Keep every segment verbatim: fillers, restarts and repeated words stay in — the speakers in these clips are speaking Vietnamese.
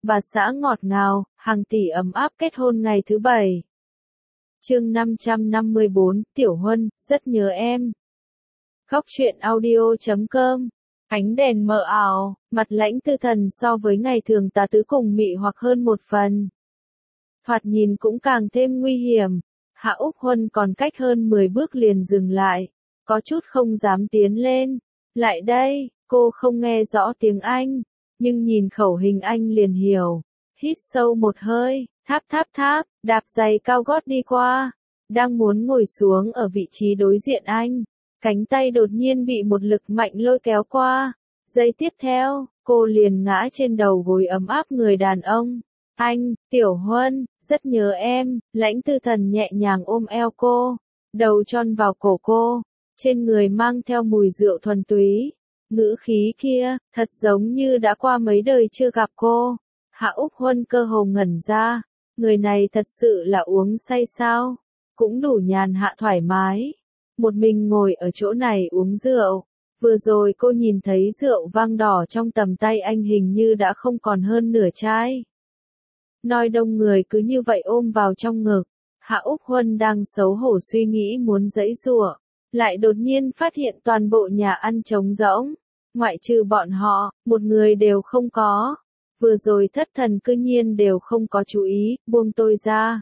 bà xã ngọt ngào, hàng tỷ ấm áp kết hôn ngày thứ bảy. Chương năm trăm năm mươi bốn, Tiểu Huân, rất nhớ em. Góc truyện audio chấm com. Ánh đèn mờ ảo, mặt Lãnh Tư Thần so với ngày thường tà tứ cùng mị hoặc hơn một phần. Thoạt nhìn cũng càng thêm nguy hiểm. Hạ Úc Huân còn cách hơn mười bước liền dừng lại, có chút không dám tiến lên. Lại đây, cô không nghe rõ tiếng Anh, nhưng nhìn khẩu hình Anh liền hiểu. Hít sâu một hơi, tháp tháp tháp, đạp giày cao gót đi qua. Đang muốn ngồi xuống ở vị trí đối diện anh, cánh tay đột nhiên bị một lực mạnh lôi kéo qua. Giây tiếp theo, cô liền ngã trên đầu gối ấm áp người đàn ông. Anh, Tiểu Huân, rất nhớ em. Lãnh Tư Thần nhẹ nhàng ôm eo cô, đầu tròn vào cổ cô, trên người mang theo mùi rượu thuần túy. Ngữ khí kia, thật giống như đã qua mấy đời chưa gặp cô. Hạ Úc Huân cơ hồ ngẩn ra, người này thật sự là uống say sao? Cũng đủ nhàn hạ thoải mái. Một mình ngồi ở chỗ này uống rượu. Vừa rồi cô nhìn thấy rượu vang đỏ trong tầm tay anh hình như đã không còn hơn nửa chai. Nói đông người cứ như vậy ôm vào trong ngực. Hạ Úc Huân đang xấu hổ suy nghĩ muốn giãy giụa, lại đột nhiên phát hiện toàn bộ nhà ăn trống rỗng. Ngoại trừ bọn họ, một người đều không có. Vừa rồi thất thần cư nhiên đều không có chú ý, buông tôi ra.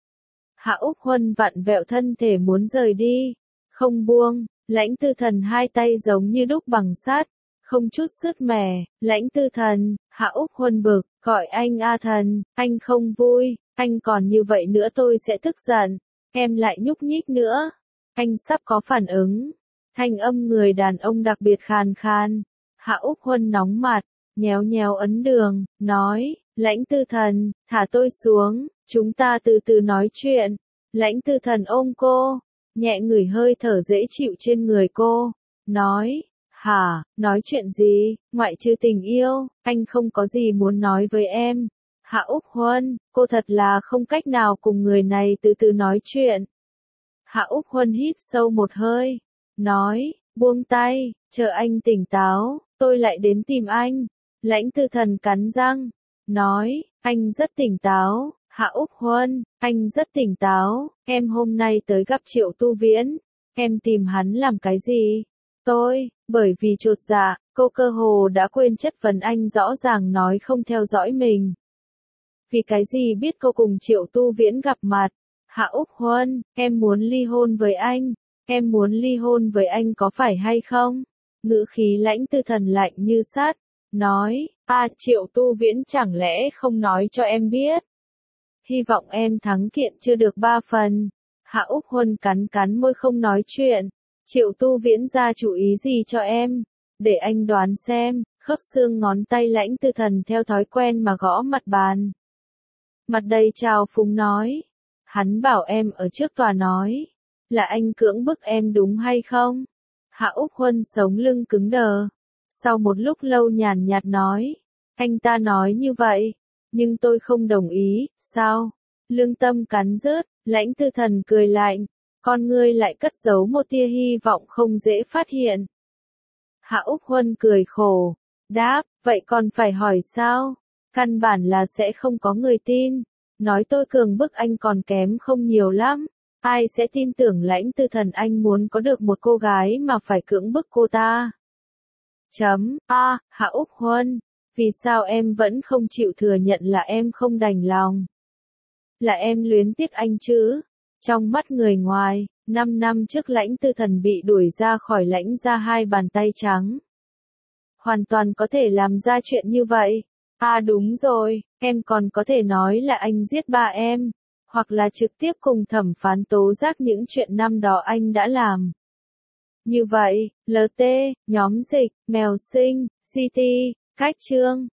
Hạ Úc Huân vặn vẹo thân thể muốn rời đi. Không buông, Lãnh Tư Thần hai tay giống như đúc bằng sắt, không chút sứt mẻ. Lãnh Tư Thần, Hạ Úc Huân bực, gọi anh A Thần, anh không vui, anh còn như vậy nữa tôi sẽ tức giận. Em lại nhúc nhích nữa. Anh sắp có phản ứng. Thanh âm người đàn ông đặc biệt khàn khan. Hạ Úc Huân nóng mặt, nhéo nhéo ấn đường, nói, Lãnh Tư Thần, thả tôi xuống, chúng ta từ từ nói chuyện. Lãnh Tư Thần ôm cô, nhẹ ngửi hơi thở dễ chịu trên người cô, nói, hả, nói chuyện gì, ngoại trừ tình yêu, anh không có gì muốn nói với em. Hạ Úc Huân, cô thật là không cách nào cùng người này từ từ nói chuyện. Hạ Úc Huân hít sâu một hơi, nói, buông tay, chờ anh tỉnh táo, tôi lại đến tìm anh. Lãnh Tư Thần cắn răng, nói, anh rất tỉnh táo. Hạ Úc Huân, anh rất tỉnh táo. Em hôm nay tới gặp Triệu Tu Viễn, em tìm hắn làm cái gì? Tôi, bởi vì chột dạ, cô cơ hồ đã quên chất vấn anh rõ ràng nói không theo dõi mình. Vì cái gì biết cô cùng Triệu Tu Viễn gặp mặt? Hạ Úc Huân, em muốn ly hôn với anh. Em muốn ly hôn với anh có phải hay không? Ngữ khí Lãnh Tư Thần lạnh như sắt, nói, a Triệu Tu Viễn chẳng lẽ không nói cho em biết? Hy vọng em thắng kiện chưa được ba phần. Hạ Úc Huân cắn cắn môi không nói chuyện. Triệu Tu Viễn ra chủ ý gì cho em? Để anh đoán xem. Khớp xương ngón tay Lãnh Tư Thần theo thói quen mà gõ mặt bàn. Mặt đầy trào phúng nói. Hắn bảo em ở trước tòa nói. Là anh cưỡng bức em đúng hay không? Hạ Úc Huân sống lưng cứng đờ. Sau một lúc lâu nhàn nhạt nói. Anh ta nói như vậy. Nhưng tôi không đồng ý, sao? Lương tâm cắn rứt, Lãnh Tư Thần cười lạnh, con ngươi lại cất giấu một tia hy vọng không dễ phát hiện. Hạ Úc Huân cười khổ, đáp, vậy còn phải hỏi sao? Căn bản là sẽ không có người tin. Nói tôi cường bức anh còn kém không nhiều lắm. Ai sẽ tin tưởng Lãnh Tư Thần anh muốn có được một cô gái mà phải cưỡng bức cô ta? Chấm, a, Hạ Úc Huân. Vì sao em vẫn không chịu thừa nhận là em không đành lòng? Là em luyến tiếc anh chứ? Trong mắt người ngoài, năm năm trước Lãnh Tư Thần bị đuổi ra khỏi Lãnh gia hai bàn tay trắng. Hoàn toàn có thể làm ra chuyện như vậy. À đúng rồi, em còn có thể nói là anh giết ba em. Hoặc là trực tiếp cùng thẩm phán tố giác những chuyện năm đó anh đã làm. Như vậy, lờ tê, nhóm dịch, mèo sinh, xê tê, Cách chương,